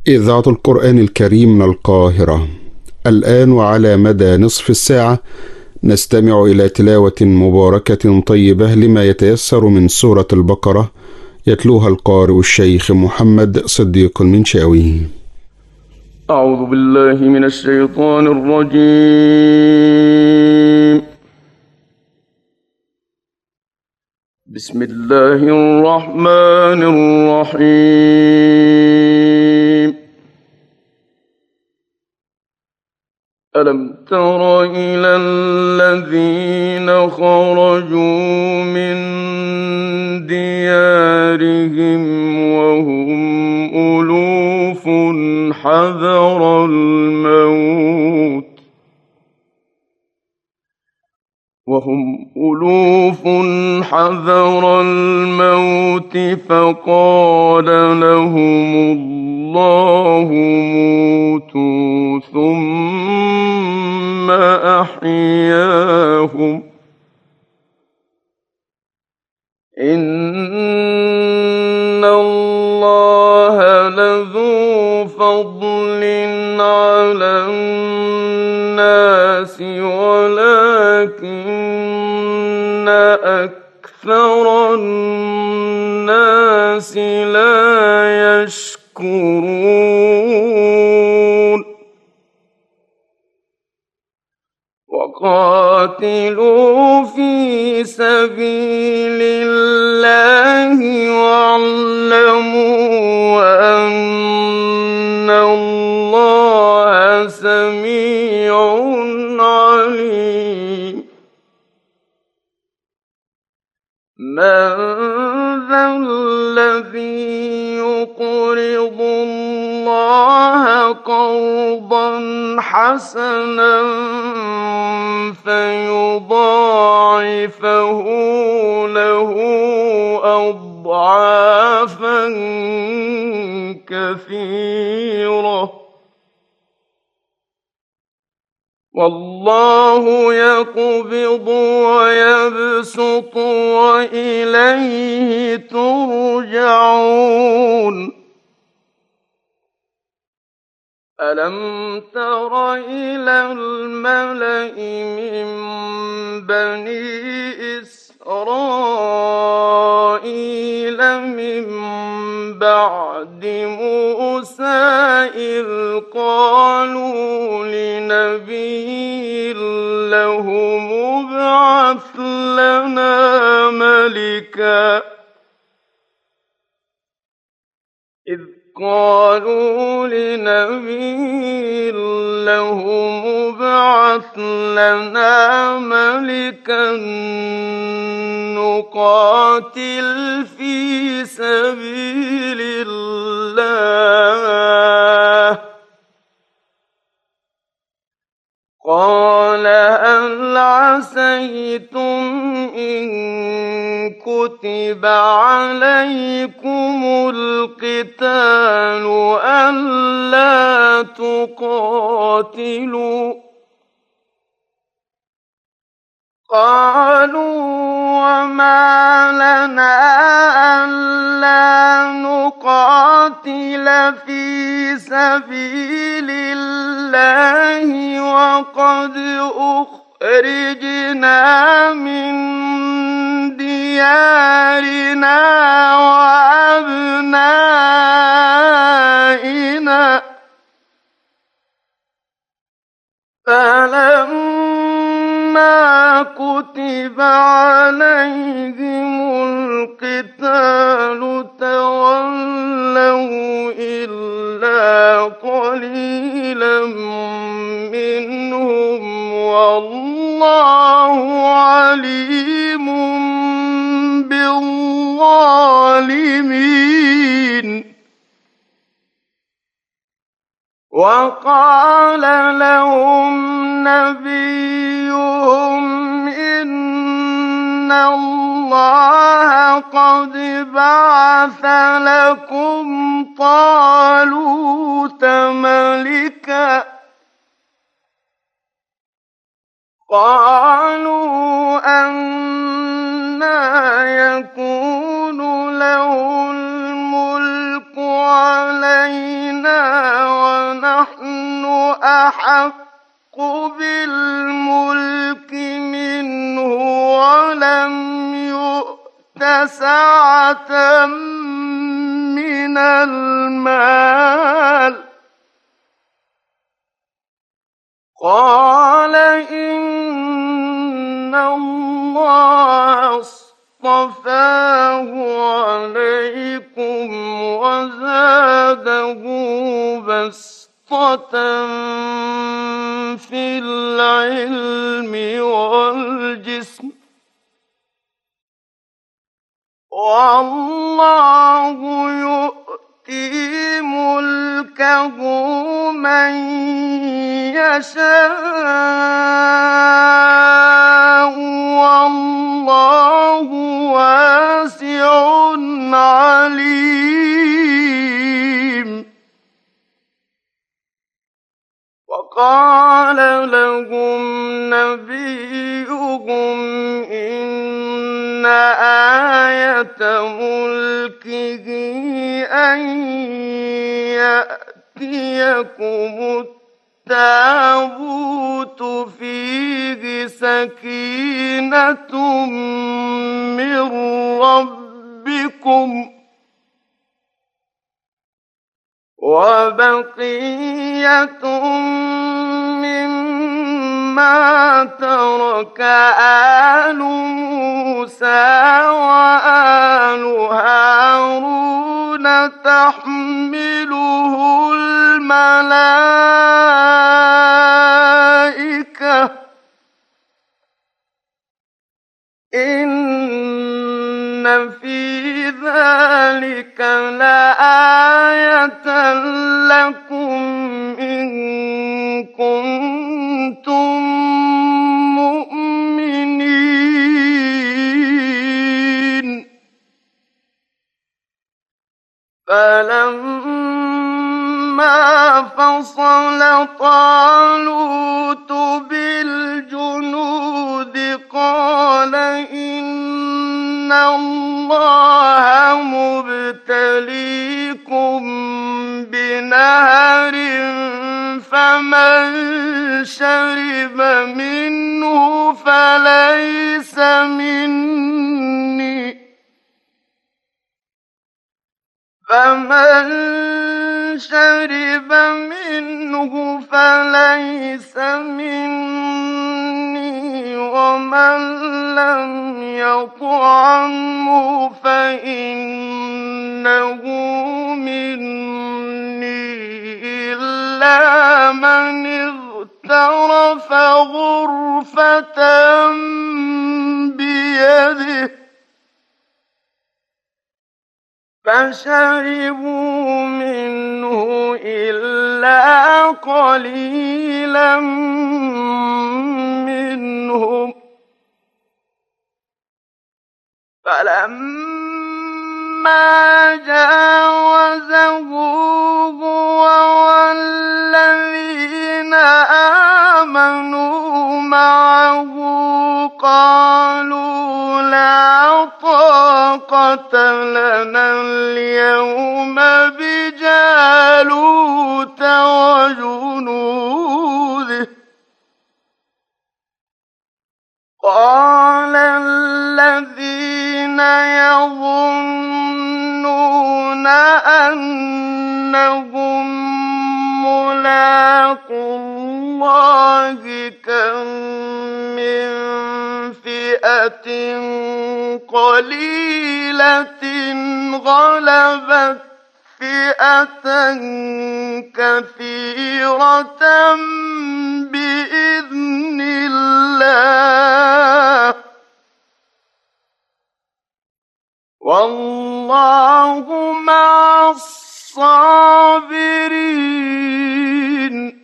إذاعة القرآن الكريم من القاهرة. الآن وعلى مدى نصف الساعة نستمع إلى تلاوة مباركة طيبة لما يتيسر من سورة البقرة، يتلوها القارئ الشيخ محمد صديق المنشاوي. أعوذ بالله من الشيطان الرجيم. بسم الله الرحمن الرحيم. ألم تر إلى الذين خرجوا من ديارهم وهم ألوف حذر الموت فقال لهم الله موتوا ثم أحياهم إن الله لذو فضل على الناس ولكن أكثر الناس لا يشكرون. وقاتلوا في سبيل الله واعلموا أن الله سميع عليم. من ذا الذي يقرض الله قرضا حسنا فيضاعفه له أضعافا كثيرة والله يقبض ويبسط وإليه ترجعون. ألم تر إلى الملأ من بني إسرائيل من بعد موسى إذ قالوا لنبي له ابعث لنا ملكا نقاتل في سبيل الله. قال هل عسيتم إن كتب عليكم القتال ألا تقاتلوا؟ قالوا وما لنا ألا نقاتل في سبيل الله وقد أخرجنا من ديارنا وأبنائنا فلما كتب عليهم القتال تولوا إلا قليلا منهم والله عليم بالظالمين. وقال لهم نبيهم إن الله قد بعث لكم طالوت ملكا. قالوا أنى يكون له الملك علينا أحق بالملك منه ولم يؤت سعة من المال قال إن الله اصطفاه عليكم وزاده بسطة في العلم والجسم والله يؤتي ملكه من يشاء والله واسع عليم وقال لهم نبيهم إن آية ملكه أن يأتيكم التابوت فيه سكينة من ربكم وبقية مما ترك آل موسى وآل هارون تحمله الملائكة إن في ذلك لآية لكم إن كنتم مؤمنين فلما فصل طالوت بالجنود قال إن الله مبتليكم بنهر فمن شرب منه فليس مني ومن لم يطعمه فإنه مني إلا من اغترف غرفة بيده فشربوا منه إلا قليلا منهم فلما جاوزه هو والذين آمنوا معه قالوا لا طاقة لنا اليوم بجالوت وجنوده قال الذين يظنون أنهم ملاقو الله كم من فئة قليلة غلبت فئة كثيرة بإذن الله والله مع الصابرين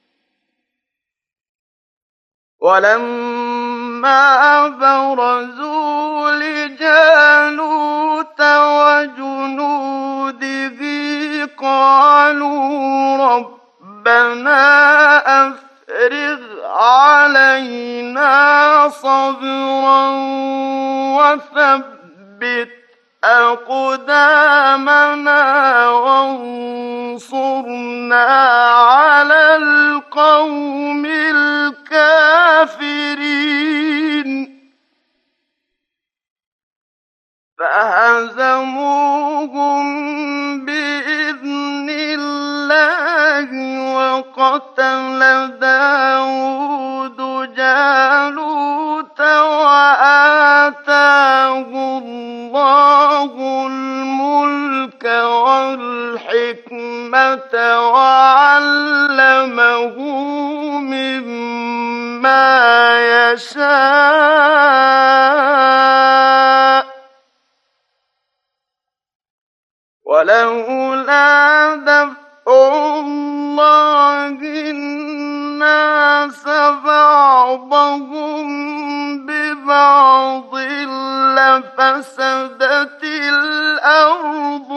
ولما برزوا لجالوت وجنوده قالوا ربنا أفرغ علينا صبرا وثبت أقدامنا وانصرنا على القوم الكافرين فهزموهم بإذن الله وقتل داود جالوت وآتاه الله الملك والحكمة وعلمه مما يشاء ولولا دفع الله الناس بعضهم ببعض لفسدت الأرض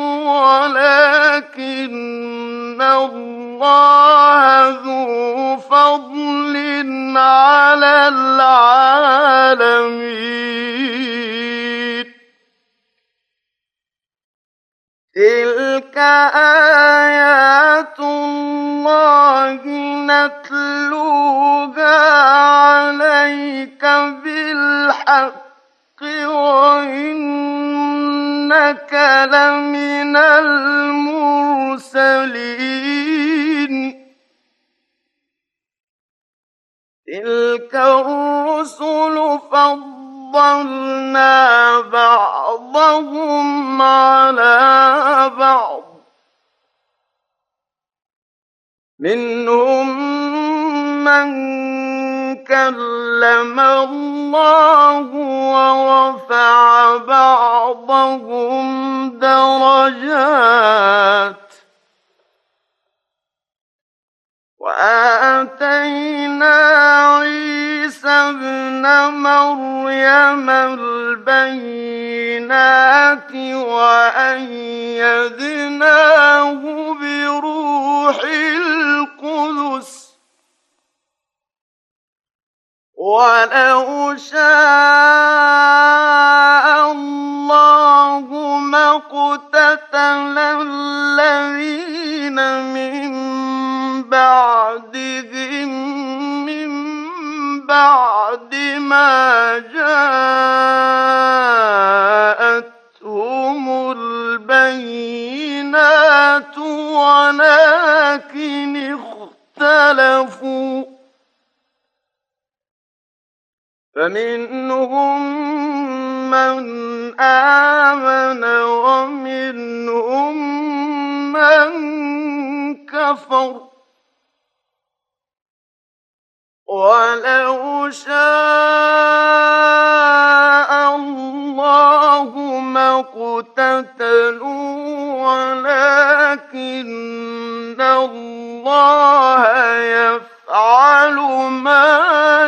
ولكن الله ذو فضل على العالمين تلك آيات الله نتلوها عليك بالحق وإنك لمن المرسلين تلك الرسل فضلنا بعضهم على بعض منهم من كلم الله ورفع بعضهم درجات وآتينا عيسى ابن مريم البينات وأيدناه بروح القدس ولو شاء الله ما اقتتل الذين من بعدهم من بعد ما جاءتهم البينات ولكن اختلفوا فمنهم من آمن ومنهم من كفر ولو شاء الله ما اقتتلوا ولكن الله يفعل ما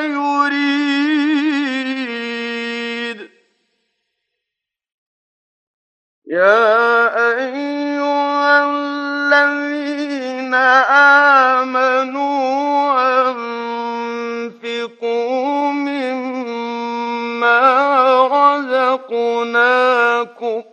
يريد يا أيها الذين آمنوا أنفقوا مما رزقناكم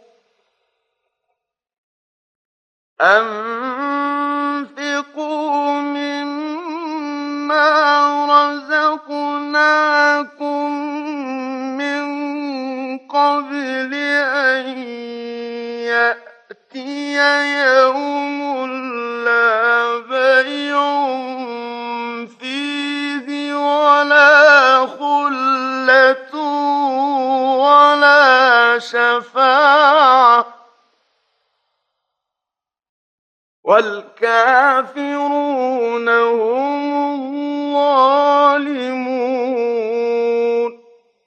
من قبل أن يأتي يوم لا بيع فيه ولا خلة ولا شفاعة والكافرون هم الظالمون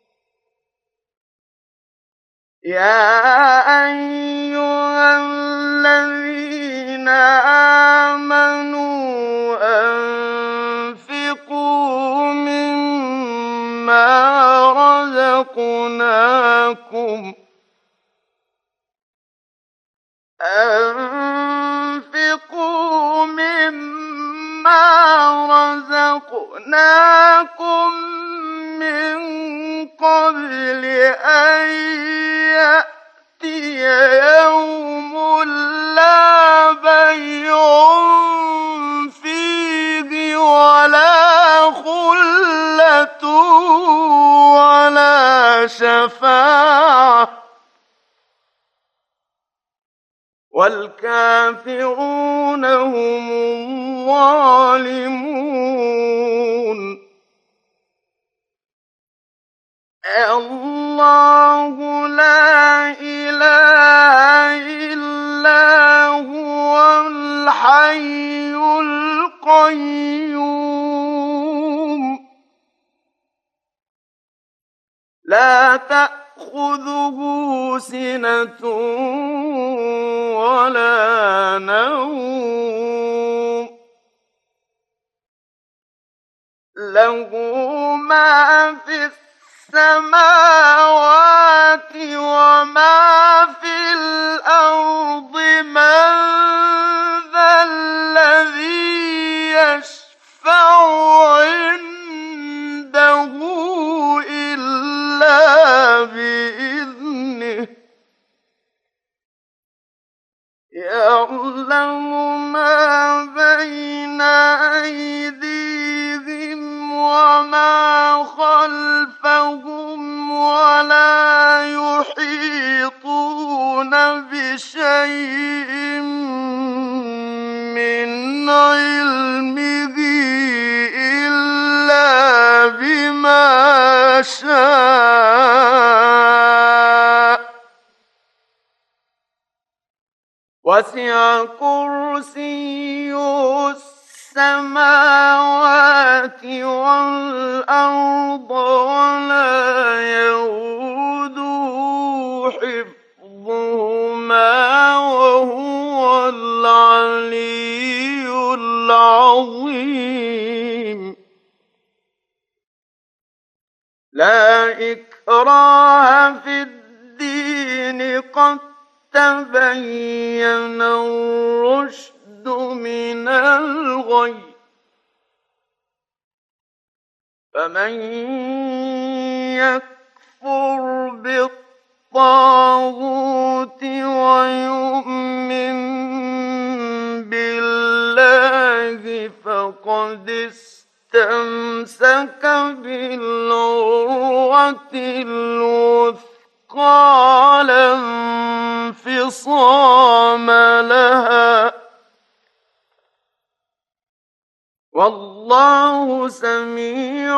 يا أيها الذين آمنوا أنفقوا مما رزقناكم من قبل أن يأتي يوم لا بيع فيه ولا خلة ولا شفاعة والكافرون هم الظالمون. الله لا إله إلا هو الحي القيوم لا تأخذه سنة ولا نوم له ما في السماوات وما في الأرض من ذا الذي يشفع عنده إلا بإذنه يعلم ما بين أيديهم وما خلفهم ولا يحيطون بشيء من علمه إلا بما شاء وسع كرسيه السماوات والأرض ولا يئوده حفظهما وهو العلي العظيم. لا إكراه في الدين قد تبين الرشد من الغي فمن يكفر بالطاغوت ويؤمن بالله فقد استمسك بالعروة الوثقى لا انفصام لها والله سميع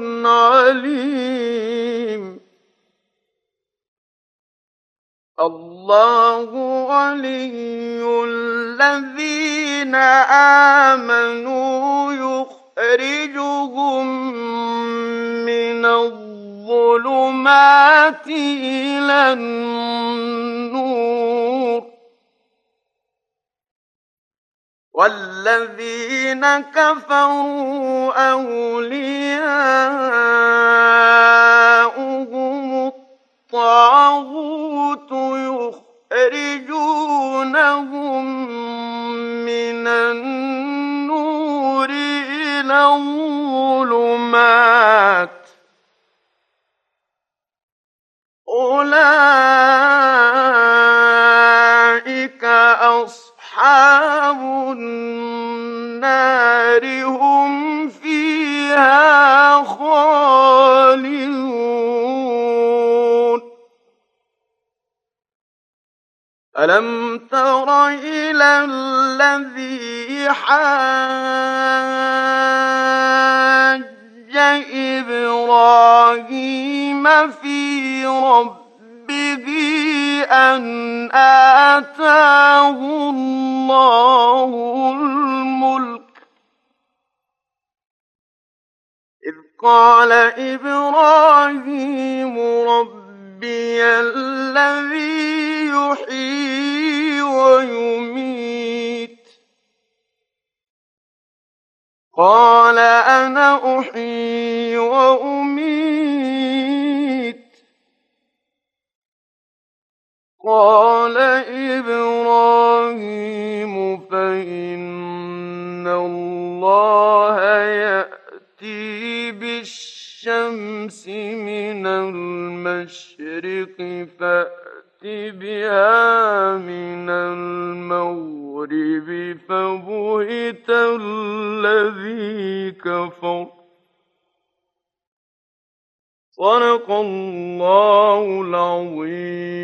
عليم. الله ولي الذين آمنوا يخرجهم من الظلمات إلى النور والذين كفروا أولياؤهم الطاغوت يخرجونهم من النور إلى الظلمات أولئك أصحاب النار هم فيها خالدون. ألم تر إلى الذي حاج إبراهيم في ربه أن آتاه الله الملك إذ قال إبراهيم ربي الذي يحيي ويميت قال أنا أحيي وأميت قال إبراهيم فإن الله يأتي بالشمس من المشرق فأت بها من المغرب فبهت الذي كفر. صدق الله العظيم.